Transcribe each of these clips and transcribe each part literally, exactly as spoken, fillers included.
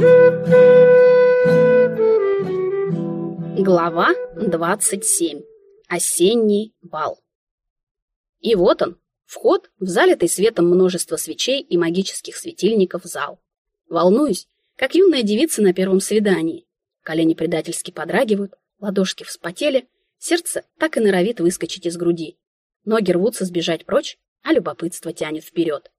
Глава двадцать семь. Осенний бал. И вот он, вход в залитый светом множество свечей и магических светильников зал. Волнуюсь, как юная девица на первом свидании. Колени предательски подрагивают, ладошки вспотели, сердце так и норовит выскочить из груди. Ноги рвутся сбежать прочь, а любопытство тянет вперед.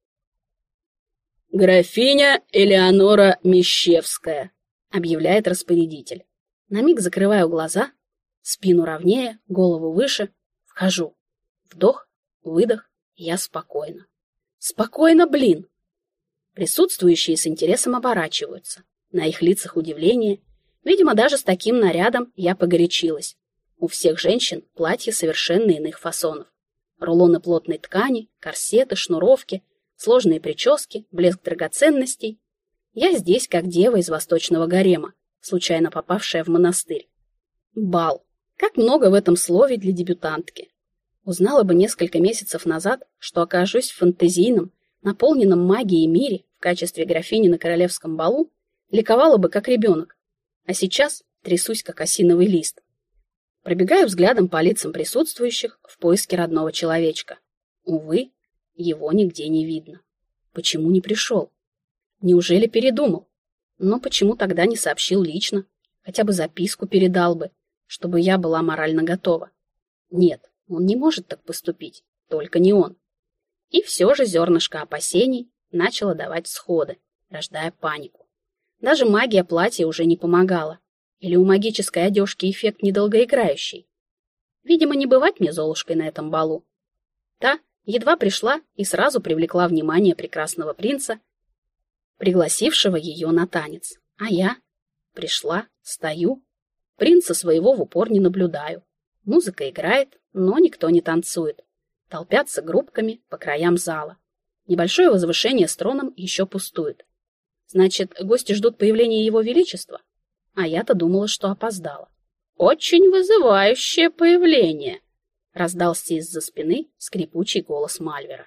«Графиня Элеонора Мещевская», — объявляет распорядитель. На миг закрываю глаза, спину ровнее, голову выше, вхожу. Вдох, выдох, я спокойна. Спокойно, блин! Присутствующие с интересом оборачиваются. На их лицах удивление. Видимо, даже с таким нарядом я погорячилась. У всех женщин платья совершенно иных фасонов. Рулоны плотной ткани, корсеты, шнуровки, сложные прически, блеск драгоценностей. Я здесь как дева из восточного гарема, случайно попавшая в монастырь. Бал. Как много в этом слове для дебютантки. Узнала бы несколько месяцев назад, что окажусь в фантазийном, наполненном магией мире в качестве графини на королевском балу, ликовала бы как ребенок. А сейчас трясусь как осиновый лист. Пробегаю взглядом по лицам присутствующих в поиске родного человечка. Увы, его нигде не видно. Почему не пришел? Неужели передумал? Но почему тогда не сообщил лично? Хотя бы записку передал бы, чтобы я была морально готова. Нет, он не может так поступить, только не он. И все же зернышко опасений начало давать всходы, рождая панику. Даже магия платья уже не помогала. Или у магической одежки эффект недолгоиграющий. Видимо, не бывать мне Золушкой на этом балу. Та едва пришла и сразу привлекла внимание прекрасного принца, пригласившего ее на танец. А я пришла, стою, принца своего в упор не наблюдаю. Музыка играет, но никто не танцует. Толпятся группками по краям зала. Небольшое возвышение с троном еще пустует. Значит, гости ждут появления его величества? А я-то думала, что опоздала. «Очень вызывающее появление!» — раздался из-за спины скрипучий голос Мальвера.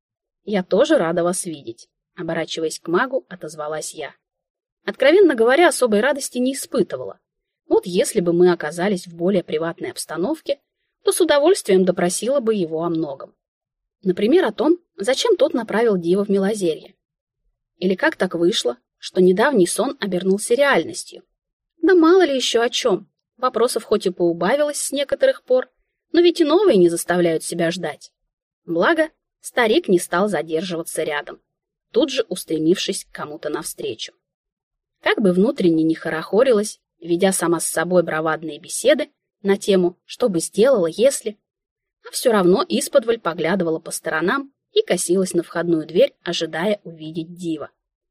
«Я тоже рада вас видеть», — оборачиваясь к магу, отозвалась я. Откровенно говоря, особой радости не испытывала. Вот если бы мы оказались в более приватной обстановке, то с удовольствием допросила бы его о многом. Например, о том, зачем тот направил Дива в Милозерье. Или как так вышло, что недавний сон обернулся реальностью. Да мало ли еще о чем. Вопросов хоть и поубавилось с некоторых пор, но ведь и новые не заставляют себя ждать. Благо, старик не стал задерживаться рядом, тут же устремившись к кому-то навстречу. Как бы внутренне не хорохорилась, ведя сама с собой бравадные беседы на тему «что бы сделала, если…», а все равно исподволь поглядывала по сторонам и косилась на входную дверь, ожидая увидеть Дива.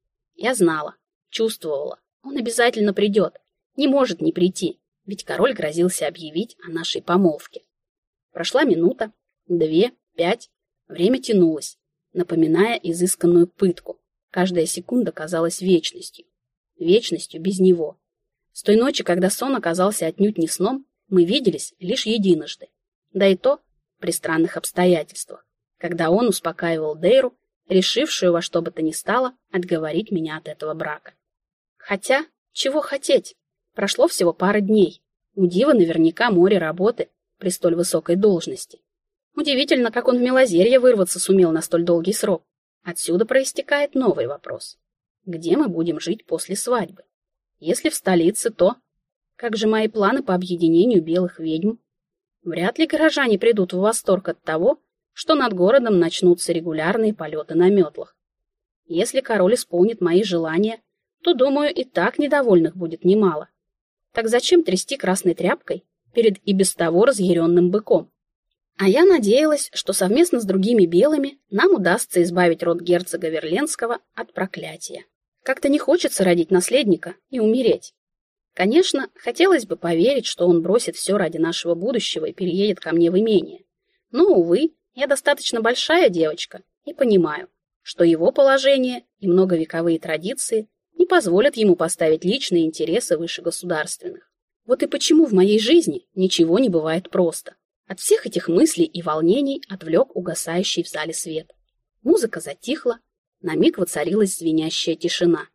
Я знала, чувствовала, он обязательно придет, не может не прийти, ведь король грозился объявить о нашей помолвке. Прошла минута, две, пять, время тянулось, напоминая изысканную пытку. Каждая секунда казалась вечностью. Вечностью без него. С той ночи, когда сон оказался отнюдь не сном, мы виделись лишь единожды. Да и то при странных обстоятельствах, когда он успокаивал Дейру, решившую во что бы то ни стало отговорить меня от этого брака. Хотя, чего хотеть? Прошло всего пара дней. У Дива наверняка море работы при столь высокой должности. Удивительно, как он в Милозерье вырваться сумел на столь долгий срок. Отсюда проистекает новый вопрос. Где мы будем жить после свадьбы? Если в столице, то... Как же мои планы по объединению белых ведьм? Вряд ли горожане придут в восторг от того, что над городом начнутся регулярные полеты на метлах. Если король исполнит мои желания, то, думаю, и так недовольных будет немало. Так зачем трясти красной тряпкой перед и без того разъяренным быком? А я надеялась, что совместно с другими белыми нам удастся избавить род герцога Верленского от проклятия. Как-то не хочется родить наследника и умереть. Конечно, хотелось бы поверить, что он бросит все ради нашего будущего и переедет ко мне в имение. Но, увы, я достаточно большая девочка и понимаю, что его положение и многовековые традиции не позволят ему поставить личные интересы выше государственных. Вот и почему в моей жизни ничего не бывает просто. От всех этих мыслей и волнений отвлек угасающий в зале свет. Музыка затихла, на миг воцарилась звенящая тишина.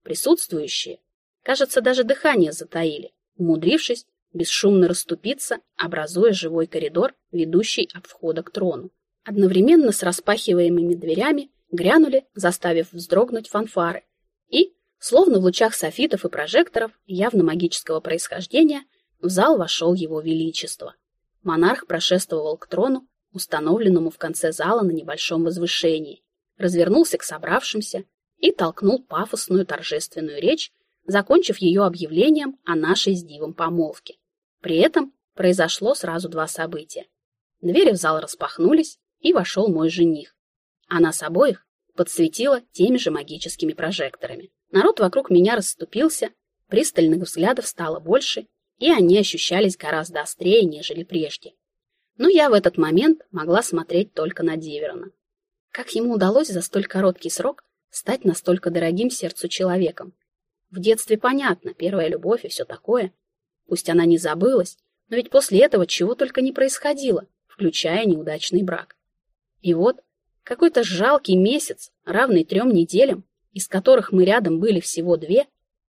Присутствующие, кажется, даже дыхание затаили, умудрившись бесшумно расступиться, образуя живой коридор, ведущий от входа к трону. Одновременно с распахиваемыми дверями грянули, заставив вздрогнуть фанфары, и, словно в лучах софитов и прожекторов явно магического происхождения, в зал вошел его величество. Монарх прошествовал к трону, установленному в конце зала на небольшом возвышении, развернулся к собравшимся и толкнул пафосную торжественную речь, закончив ее объявлением о нашей с Дивом помолвке. При этом произошло сразу два события. Двери в зал распахнулись, и вошел мой жених. А нас обоих подсветило теми же магическими прожекторами. Народ вокруг меня расступился, пристальных взглядов стало больше, и они ощущались гораздо острее, нежели прежде. Но я в этот момент могла смотреть только на Диверона. Как ему удалось за столь короткий срок стать настолько дорогим сердцу человеком? В детстве понятно, первая любовь и все такое. Пусть она не забылась, но ведь после этого чего только не происходило, включая неудачный брак. И вот какой-то жалкий месяц, равный трем неделям, из которых мы рядом были всего две,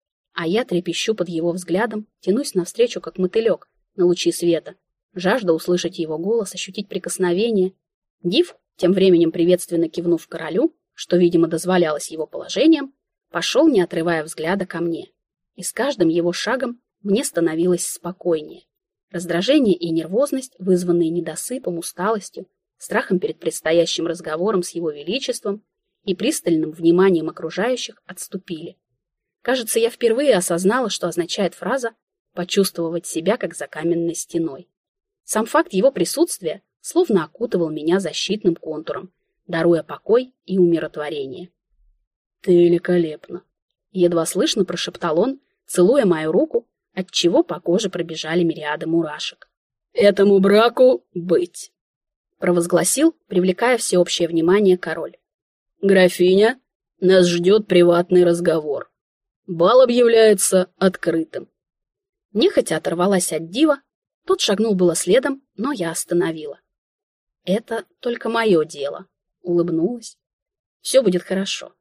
а я трепещу под его взглядом, тянусь навстречу, как мотылек, на лучи света, жажда услышать его голос, ощутить прикосновение. Див, тем временем приветственно кивнув королю, что, видимо, дозволялось его положением, пошел, не отрывая взгляда, ко мне. И с каждым его шагом мне становилось спокойнее. Раздражение и нервозность, вызванные недосыпом, усталостью, страхом перед предстоящим разговором с его величеством и пристальным вниманием окружающих, отступили. Кажется, я впервые осознала, что означает фраза «почувствовать себя, как за каменной стеной». Сам факт его присутствия словно окутывал меня защитным контуром, даруя покой и умиротворение. «Ты великолепна!» — едва слышно прошептал он, целуя мою руку, отчего по коже пробежали мириады мурашек. «Этому браку быть!» — провозгласил, привлекая всеобщее внимание король. «Графиня, нас ждет приватный разговор. Бал объявляется открытым». Нехотя оторвалась от Дива, тот шагнул было следом, но я остановила. «Это только мое дело», — улыбнулась. «Все будет хорошо».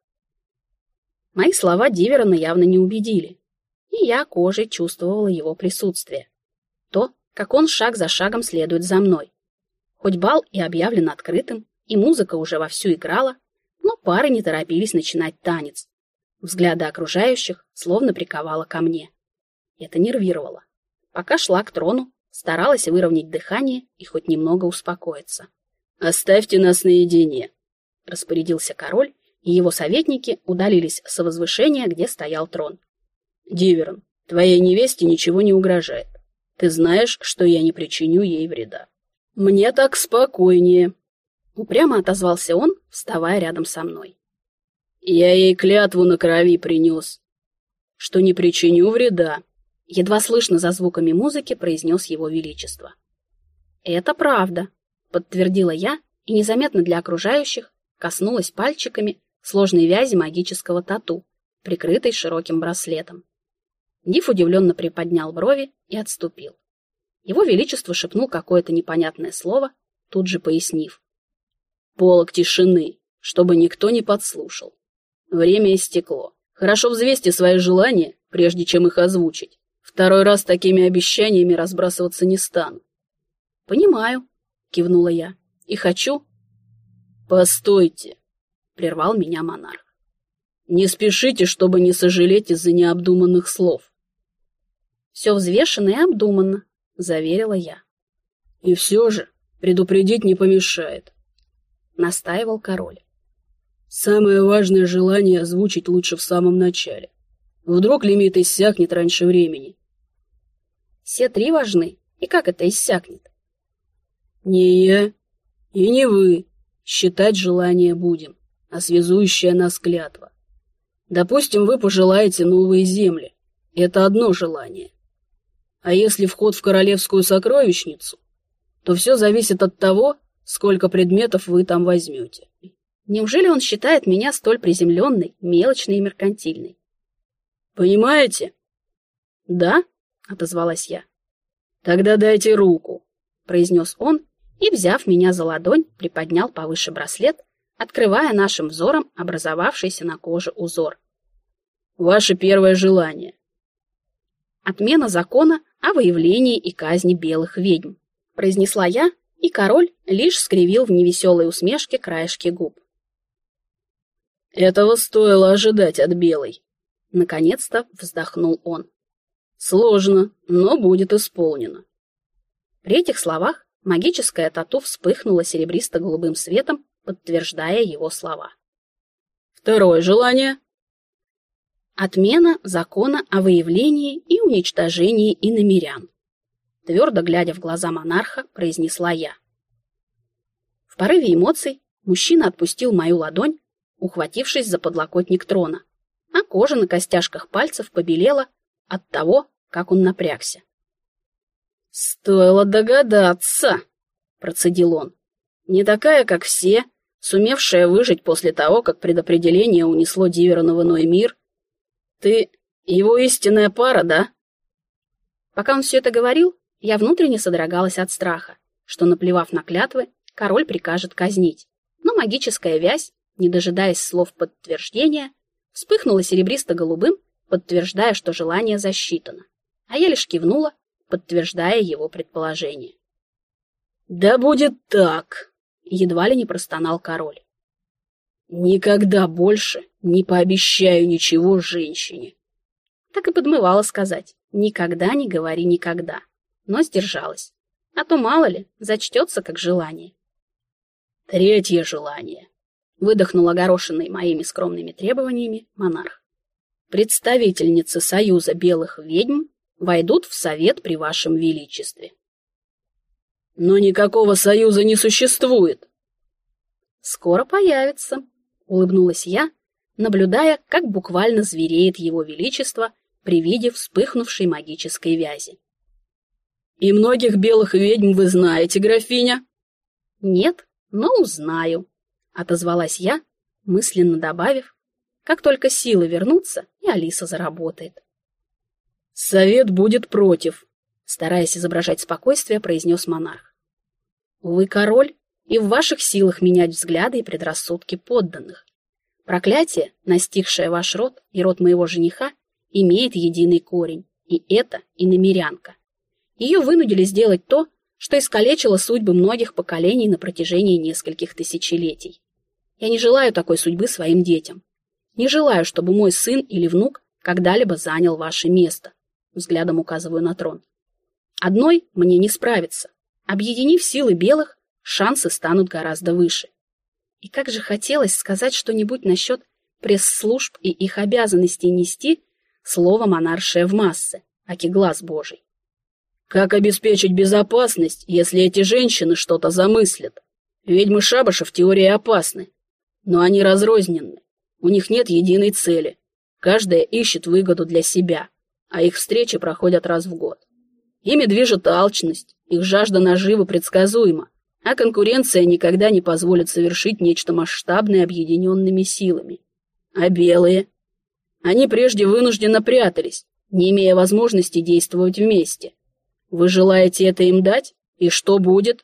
Мои слова Диверона явно не убедили, и я кожей чувствовала его присутствие. То, как он шаг за шагом следует за мной. Хоть бал и объявлен открытым, и музыка уже вовсю играла, но пары не торопились начинать танец. Взгляды окружающих словно приковало ко мне. Это нервировало. Пока шла к трону, старалась выровнять дыхание и хоть немного успокоиться. «Оставьте нас наедине», — распорядился король, и его советники удалились со возвышения, где стоял трон. «Диверон, твоей невесте ничего не угрожает. Ты знаешь, что я не причиню ей вреда». «Мне так спокойнее», — упрямо отозвался он, вставая рядом со мной. «Я ей клятву на крови принес, что не причиню вреда», — едва слышно за звуками музыки произнес его величество. «Это правда», — подтвердила я и незаметно для окружающих коснулась пальчиками сложной вязи магического тату, прикрытой широким браслетом. Див удивленно приподнял брови и отступил. Его величество шепнул какое-то непонятное слово, тут же пояснив. «Полог тишины, чтобы никто не подслушал. Время истекло. Хорошо взвесьте свои желания, прежде чем их озвучить. Второй раз такими обещаниями разбрасываться не стану». «Понимаю», — кивнула я, — «и хочу...» «Постойте», — прервал меня монарх. «Не спешите, чтобы не сожалеть из-за необдуманных слов». «Все взвешенно и обдуманно», — заверила я. «И все же предупредить не помешает», — настаивал король. «Самое важное желание озвучить лучше в самом начале. Вдруг лимит иссякнет раньше времени». «Все три важны, и как это иссякнет?» «Не я и не вы считать желание будем, а связующая нас клятва. Допустим, вы пожелаете новые земли. Это одно желание. А если вход в королевскую сокровищницу, то все зависит от того, сколько предметов вы там возьмете». Неужели он считает меня столь приземленной, мелочной и меркантильной? «Понимаете?» «Да», — отозвалась я. «Тогда дайте руку», — произнес он, и, взяв меня за ладонь, приподнял повыше браслет, открывая нашим взором образовавшийся на коже узор. Ваше первое желание. Отмена закона о выявлении и казни белых ведьм, произнесла я, и король лишь скривил в невеселой усмешке краешки губ. Этого стоило ожидать от белой. Наконец-то вздохнул он. Сложно, но будет исполнено. При этих словах магическая тату вспыхнула серебристо-голубым светом, подтверждая его слова. Второе желание. Отмена закона о выявлении и уничтожении иномирян. Твердо глядя в глаза монарха, произнесла я. В порыве эмоций мужчина отпустил мою ладонь, ухватившись за подлокотник трона, а кожа на костяшках пальцев побелела от того, как он напрягся. «Стоило догадаться», — процедил он. «Не такая, как все, сумевшая выжить после того, как предопределение унесло Диверона в иной мир. Ты его истинная пара, да?» Пока он все это говорил, я внутренне содрогалась от страха, что, наплевав на клятвы, король прикажет казнить. Но магическая вязь, не дожидаясь слов подтверждения, вспыхнула серебристо-голубым, подтверждая, что желание засчитано. А я лишь кивнула, подтверждая его предположение. «Да будет так!» — едва ли не простонал король. «Никогда больше не пообещаю ничего женщине». Так и подмывала сказать: «Никогда не говори никогда», но сдержалась. А то, мало ли, зачтется как желание. «Третье желание», — выдохнул огорошенный моими скромными требованиями монарх. «Представительницы Союза белых ведьм войдут в совет при вашем величестве». «Но никакого союза не существует». «Скоро появится», — улыбнулась я, наблюдая, как буквально звереет его величество при виде вспыхнувшей магической вязи. «И многих белых ведьм вы знаете, графиня?» «Нет, но узнаю», — отозвалась я, мысленно добавив, как только силы вернутся, и Алиса заработает. «Совет будет против», — стараясь изображать спокойствие, произнес монарх. «Вы король, и в ваших силах менять взгляды и предрассудки подданных. Проклятие, настигшее ваш род и род моего жениха, имеет единый корень, и это иномирянка. Ее вынудили сделать то, что искалечило судьбы многих поколений на протяжении нескольких тысячелетий. Я не желаю такой судьбы своим детям. Не желаю, чтобы мой сын или внук когда-либо занял ваше место», взглядом указываю на трон. «Одной мне не справиться. Объединив силы белых, шансы станут гораздо выше». И как же хотелось сказать что-нибудь насчет пресс-служб и их обязанностей нести слово монаршее в массы, аки глаз божий. «Как обеспечить безопасность, если эти женщины что-то замыслят? Ведьмы шабаша в теории опасны, но они разрозненны, у них нет единой цели, каждая ищет выгоду для себя, а их встречи проходят раз в год. Ими движет алчность, их жажда наживы предсказуема, а конкуренция никогда не позволит совершить нечто масштабное объединенными силами. А белые? Они прежде вынужденно прятались, не имея возможности действовать вместе. Вы желаете это им дать? И что будет?»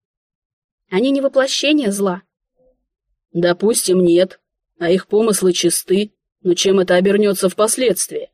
«Они не воплощение зла». «Допустим, нет, а их помыслы чисты, но чем это обернется впоследствии?»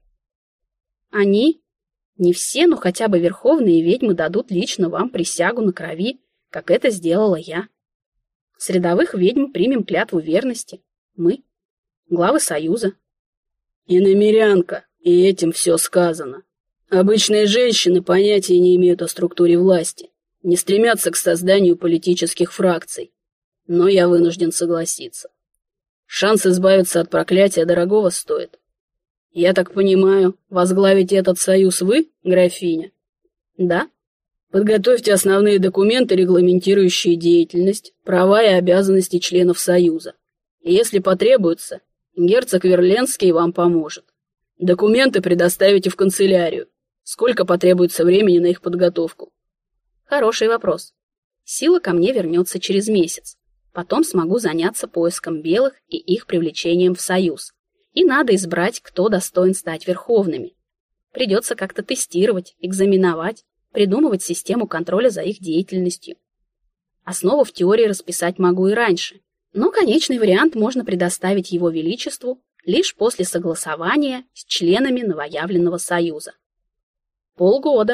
«Они? Не все, но хотя бы верховные ведьмы дадут лично вам присягу на крови, как это сделала я. С рядовых ведьм примем клятву верности. Мы, главы Союза». «Иномирянка, и этим все сказано. Обычные женщины понятия не имеют о структуре власти, не стремятся к созданию политических фракций. Но я вынужден согласиться. Шанс избавиться от проклятия дорогого стоит. Я так понимаю, возглавите этот союз вы, графиня?» «Да». «Подготовьте основные документы, регламентирующие деятельность, права и обязанности членов союза. И если потребуется, герцог Верленский вам поможет. Документы предоставите в канцелярию. Сколько потребуется времени на их подготовку?» «Хороший вопрос. Сила ко мне вернется через месяц. Потом смогу заняться поиском белых и их привлечением в союз. И надо избрать, кто достоин стать верховными. Придется как-то тестировать, экзаменовать, придумывать систему контроля за их деятельностью. Основу в теории расписать могу и раньше, но конечный вариант можно предоставить его величеству, лишь после согласования с членами новоявленного союза. Полгода.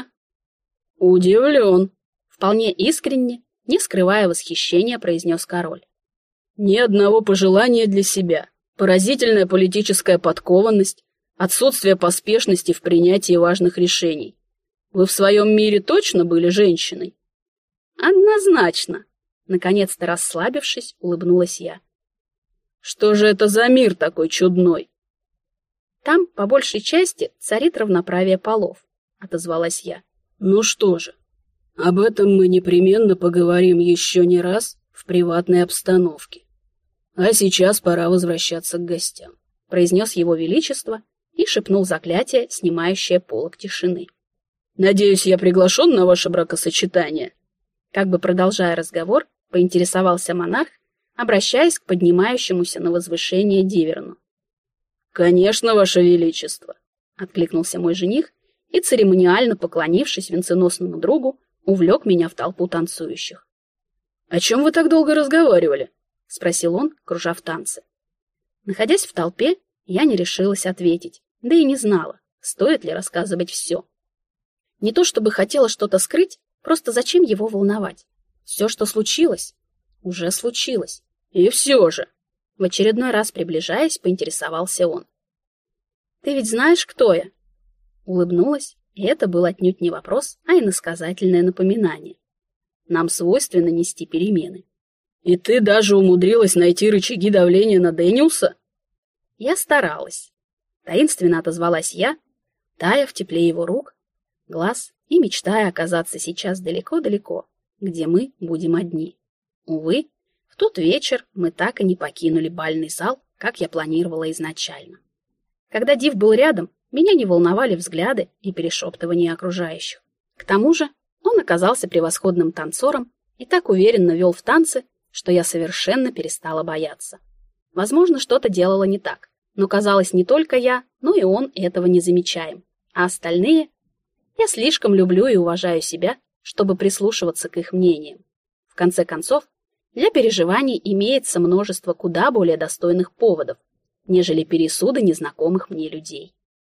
Удивлен. Вполне искренне, не скрывая восхищения, произнес король. Ни одного пожелания для себя. Поразительная политическая подкованность, отсутствие поспешности в принятии важных решений. Вы в своем мире точно были женщиной? Однозначно. Наконец-то расслабившись, улыбнулась я. Что же это за мир такой чудной? Там, по большей части, царит равноправие полов, отозвалась я. Ну что же, об этом мы непременно поговорим еще не раз в приватной обстановке. А сейчас пора возвращаться к гостям, произнес его величество и шепнул заклятие, снимающее полог тишины. Надеюсь, я приглашен на ваше бракосочетание? Как бы продолжая разговор, поинтересовался монарх, обращаясь к поднимающемуся на возвышение Диверну. «Конечно, ваше величество!» — откликнулся мой жених и, церемониально поклонившись венценосному другу, увлек меня в толпу танцующих. «О чем вы так долго разговаривали?» — спросил он, кружа в танце. Находясь в толпе, я не решилась ответить, да и не знала, стоит ли рассказывать все. Не то чтобы хотела что-то скрыть, просто зачем его волновать? Все, что случилось, уже случилось. И все же, в очередной раз приближаясь, поинтересовался он. «Ты ведь знаешь, кто я?» Улыбнулась, и это был отнюдь не вопрос, а иносказательное напоминание. Нам свойственно нести перемены. «И ты даже умудрилась найти рычаги давления на Дэниуса?» Я старалась. Таинственно отозвалась я, тая в тепле его рук, глаз и мечтая оказаться сейчас далеко-далеко, где мы будем одни. Увы, в тот вечер мы так и не покинули бальный зал, как я планировала изначально. Когда Див был рядом, меня не волновали взгляды и перешептывания окружающих. К тому же он оказался превосходным танцором и так уверенно вел в танцы, что я совершенно перестала бояться. Возможно, что-то делала не так, но казалось, не только я, но и он этого не замечаем. А остальные? Я слишком люблю и уважаю себя, чтобы прислушиваться к их мнениям. В конце концов, для переживаний имеется множество куда более достойных поводов, нежели пересуды незнакомых мне людей.